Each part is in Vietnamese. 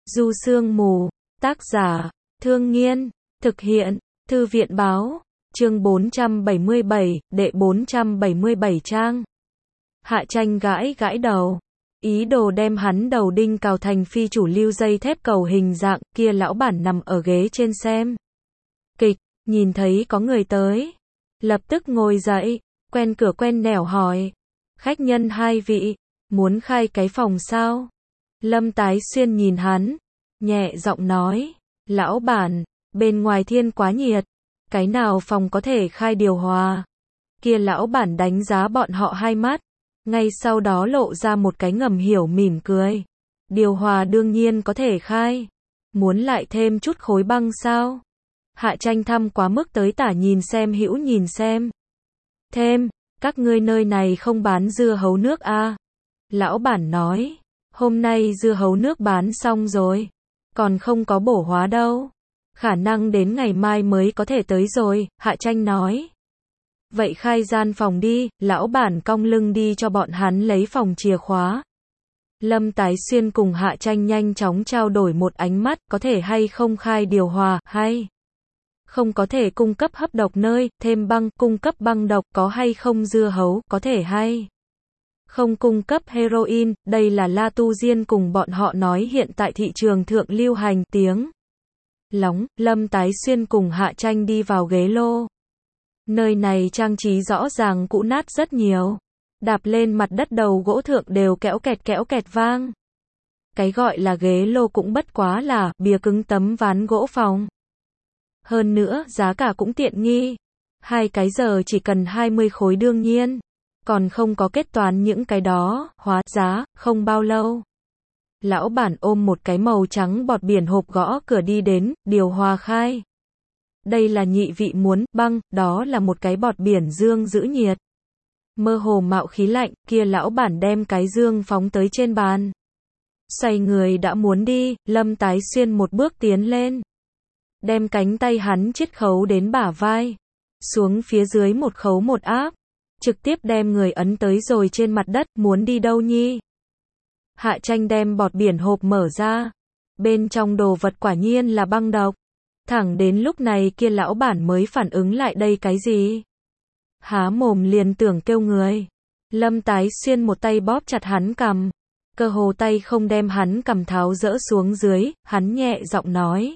Du Sương Mù, tác giả, Thương Nghiên, thực hiện, Thư viện báo, chương 477, đệ 477 trang. Hạ Tranh gãi gãi đầu, ý đồ đem hắn đầu đinh cào thành phi chủ lưu dây thép cầu hình dạng, kia lão bản nằm ở ghế trên xem kịch, nhìn thấy có người tới, lập tức ngồi dậy, quen cửa quen nẻo hỏi, khách nhân hai vị, muốn khai cái phòng sao? Lâm Tái Xuyên nhìn hắn, nhẹ giọng nói, lão bản, bên ngoài thiên quá nhiệt, cái nào phòng có thể khai điều hòa? Kia lão bản đánh giá bọn họ hai mắt, ngay sau đó lộ ra một cái ngầm hiểu mỉm cười. Điều hòa đương nhiên có thể khai. Muốn lại thêm chút khối băng sao? Hạ Tranh thăm quá mức tới tả nhìn xem hữu nhìn xem. Thêm, các ngươi nơi này không bán dưa hấu nước à? Lão bản nói, hôm nay dưa hấu nước bán xong rồi, còn không có bổ hóa đâu. Khả năng đến ngày mai mới có thể tới rồi, Hạ Tranh nói. Vậy khai gian phòng đi, lão bản cong lưng đi cho bọn hắn lấy phòng chìa khóa. Lâm Tái Xuyên cùng Hạ Tranh nhanh chóng trao đổi một ánh mắt, có thể hay không khai điều hòa, hay không có thể cung cấp hấp độc nơi, thêm băng, cung cấp băng độc, có hay không dưa hấu, có thể hay không cung cấp heroin, đây là La Tu Diên cùng bọn họ nói hiện tại thị trường thượng lưu hành tiếng lóng. Lâm Tái Xuyên cùng Hạ Tranh đi vào ghế lô. Nơi này trang trí rõ ràng cũ nát rất nhiều. Đạp lên mặt đất đầu gỗ thượng đều kéo kẹt vang. Cái gọi là ghế lô cũng bất quá là bìa cứng tấm ván gỗ phòng. Hơn nữa, giá cả cũng tiện nghi. 2 cái giờ chỉ cần 20 khối đương nhiên. Còn không có kết toán những cái đó, hóa giá, không bao lâu. Lão bản ôm một cái màu trắng bọt biển hộp gõ cửa đi đến, điều hòa khai. Đây là nhị vị muốn, băng, đó là một cái bọt biển dương giữ nhiệt. Mơ hồ mạo khí lạnh, kia lão bản đem cái dương phóng tới trên bàn. Xoay người đã muốn đi, Lâm Tái Xuyên một bước tiến lên. Đem cánh tay hắn chiết khấu đến bả vai. Xuống phía dưới một khấu một áp. Trực tiếp đem người ấn tới rồi trên mặt đất, muốn đi đâu nhi? Hạ Tranh đem bọt biển hộp mở ra. Bên trong đồ vật quả nhiên là băng độc. Thẳng đến lúc này kia lão bản mới phản ứng lại đây cái gì? Há mồm liền tưởng kêu người. Lâm Tái Xuyên một tay bóp chặt hắn cằm. Cơ hồ tay không đem hắn cằm tháo dỡ xuống dưới, hắn nhẹ giọng nói.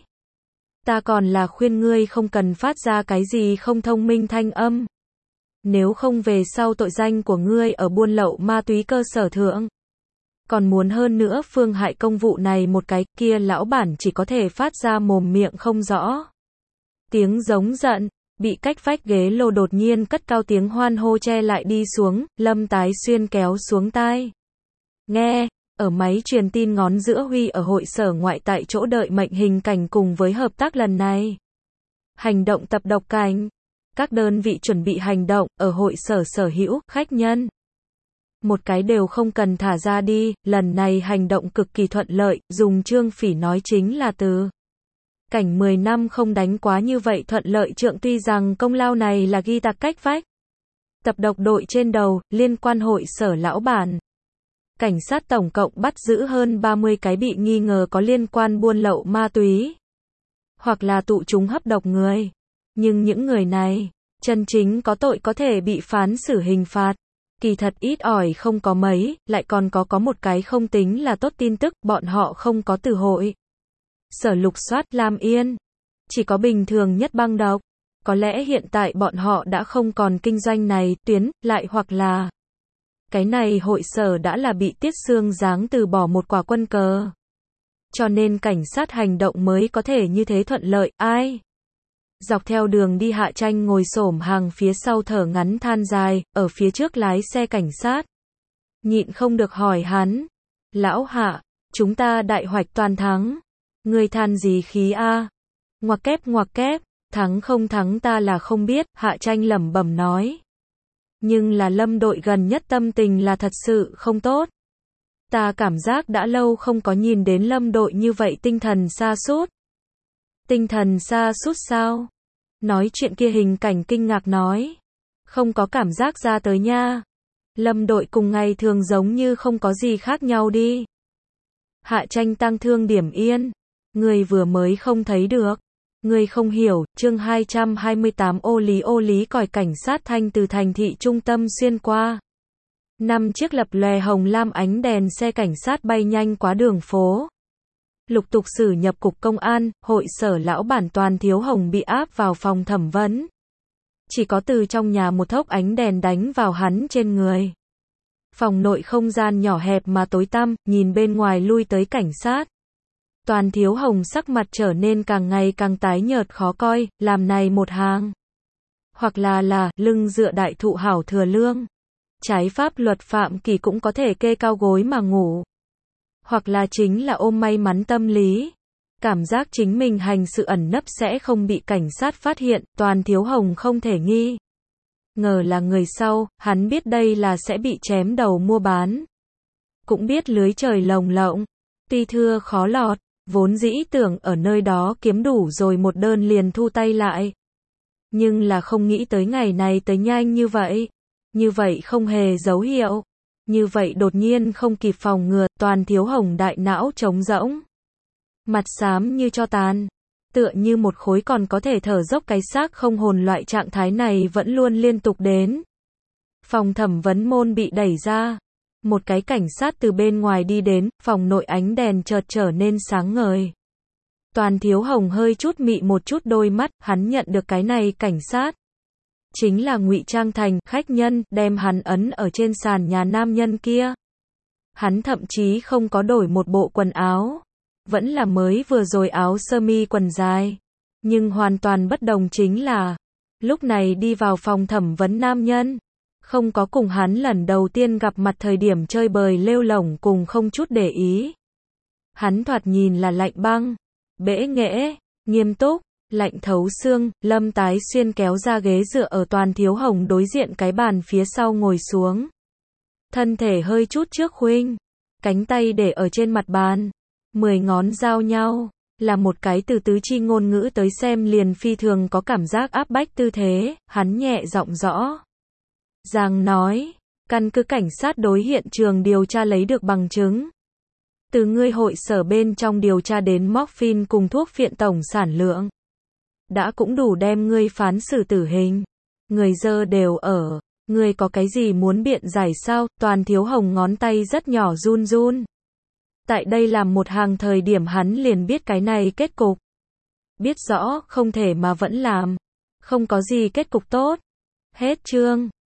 Ta còn là khuyên ngươi không cần phát ra cái gì không thông minh thanh âm. Nếu không về sau tội danh của ngươi ở buôn lậu ma túy cơ sở thượng. Còn muốn hơn nữa phương hại công vụ này một cái, kia lão bản chỉ có thể phát ra mồm miệng không rõ. Tiếng giống giận, bị cách vách ghế lô đột nhiên cất cao tiếng hoan hô che lại đi xuống, Lâm Tái Xuyên kéo xuống tai. Nghe, ở máy truyền tin ngón giữa huy ở hội sở ngoại tại chỗ đợi mệnh hình cảnh cùng với hợp tác lần này. Hành động tập độc cảnh. Các đơn vị chuẩn bị hành động, ở hội sở sở hữu, khách nhân. Một cái đều không cần thả ra đi, lần này hành động cực kỳ thuận lợi, dùng Trương Phỉ nói chính là từ. Cảnh 10 năm không đánh quá như vậy thuận lợi trượng tuy rằng công lao này là ghi tạc cách vách. Tập độc đội trên đầu, liên quan hội sở lão bản. Cảnh sát tổng cộng bắt giữ hơn 30 cái bị nghi ngờ có liên quan buôn lậu ma túy. Hoặc là tụ chúng hấp độc người. Nhưng những người này, chân chính có tội có thể bị phán xử hình phạt. Kỳ thật ít ỏi không có mấy, lại còn có một cái không tính là tốt tin tức, bọn họ không có từ hội. Sở lục soát Lam Yên. Chỉ có bình thường nhất băng độc. Có lẽ hiện tại bọn họ đã không còn kinh doanh này, tuyến, lại hoặc là cái này hội sở đã là bị Tiết Sương Giáng từ bỏ một quả quân cờ. Cho nên cảnh sát hành động mới có thể như thế thuận lợi, ai? Dọc theo đường đi Hạ Tranh ngồi xổm hàng phía sau thở ngắn than dài, ở phía trước lái xe cảnh sát. Nhịn không được hỏi hắn. Lão Hạ, chúng ta đại hoạch toàn thắng. Ngươi than gì khí a? Ngoặc kép, thắng không thắng ta là không biết, Hạ Tranh lẩm bẩm nói. Nhưng là Lâm đội gần nhất tâm tình là thật sự không tốt. Ta cảm giác đã lâu không có nhìn đến Lâm đội như vậy tinh thần sa sút. Tinh thần sa sút sao? Nói chuyện kia hình cảnh kinh ngạc nói. Không có cảm giác ra tới nha. Lâm đội cùng ngày thường giống như không có gì khác nhau đi. Hạ Tranh tang thương điểm yên. Người vừa mới không thấy được. Người không hiểu, chương 228 ô lý còi cảnh sát thanh từ thành thị trung tâm xuyên qua. 5 chiếc lập lòe hồng lam ánh đèn xe cảnh sát bay nhanh qua đường phố. Lục tục xử nhập cục công an, hội sở lão bản Toàn Thiếu Hồng bị áp vào phòng thẩm vấn. Chỉ có từ trong nhà một thốc ánh đèn đánh vào hắn trên người. Phòng nội không gian nhỏ hẹp mà tối tăm, nhìn bên ngoài lui tới cảnh sát. Toàn Thiếu Hồng sắc mặt trở nên càng ngày càng tái nhợt khó coi, làm này một hàng. Hoặc là, lưng dựa đại thụ hảo thừa lương. Trái pháp luật phạm kỷ cũng có thể kê cao gối mà ngủ. Hoặc là chính là ôm may mắn tâm lý. Cảm giác chính mình hành sự ẩn nấp sẽ không bị cảnh sát phát hiện, Toàn Thiếu Hồng không thể nghi ngờ là người sau, hắn biết đây là sẽ bị chém đầu mua bán. Cũng biết lưới trời lồng lộng, tuy thưa khó lọt, vốn dĩ tưởng ở nơi đó kiếm đủ rồi một đơn liền thu tay lại. Nhưng là không nghĩ tới ngày này tới nhanh như vậy. Như vậy không hề dấu hiệu. Như vậy đột nhiên không kịp phòng ngừa, Toàn Thiếu Hồng đại não trống rỗng. Mặt xám như tro tàn. Tựa như một khối còn có thể thở dốc cái xác không hồn, loại trạng thái này vẫn luôn liên tục đến. Phòng thẩm vấn môn bị đẩy ra. Một cái cảnh sát từ bên ngoài đi đến, phòng nội ánh đèn chợt trở nên sáng ngời. Toàn Thiếu Hồng hơi chút mị một chút đôi mắt, hắn nhận được cái này cảnh sát. Chính là ngụy trang thành khách nhân, đem hắn ấn ở trên sàn nhà nam nhân kia. Hắn thậm chí không có đổi một bộ quần áo. Vẫn là mới vừa rồi áo sơ mi quần dài. Nhưng hoàn toàn bất đồng chính là, lúc này đi vào phòng thẩm vấn nam nhân. Không có cùng hắn lần đầu tiên gặp mặt thời điểm chơi bời lêu lổng cùng không chút để ý. Hắn thoạt nhìn là lạnh băng, bẽ nghễ, nghiêm túc, lạnh thấu xương. Lâm Tái Xuyên kéo ra ghế dựa ở Toàn Thiếu Hồng đối diện cái bàn phía sau ngồi xuống. Thân thể hơi chút trước khuynh, cánh tay để ở trên mặt bàn, 10 ngón giao nhau, là một cái từ tứ chi ngôn ngữ tới xem liền phi thường có cảm giác áp bách tư thế. Hắn nhẹ giọng rõ ràng nói, căn cứ cảnh sát đối hiện trường điều tra lấy được bằng chứng. Từ ngươi hội sở bên trong điều tra đến morphine cùng thuốc phiện tổng sản lượng. Đã cũng đủ đem ngươi phán xử tử hình. Người dơ đều ở. Ngươi có cái gì muốn biện giải sao? Toàn Thiếu Hồng ngón tay rất nhỏ run run. Tại đây làm một hàng thời điểm hắn liền biết cái này kết cục. Biết rõ, không thể mà vẫn làm. Không có gì kết cục tốt. Hết chương.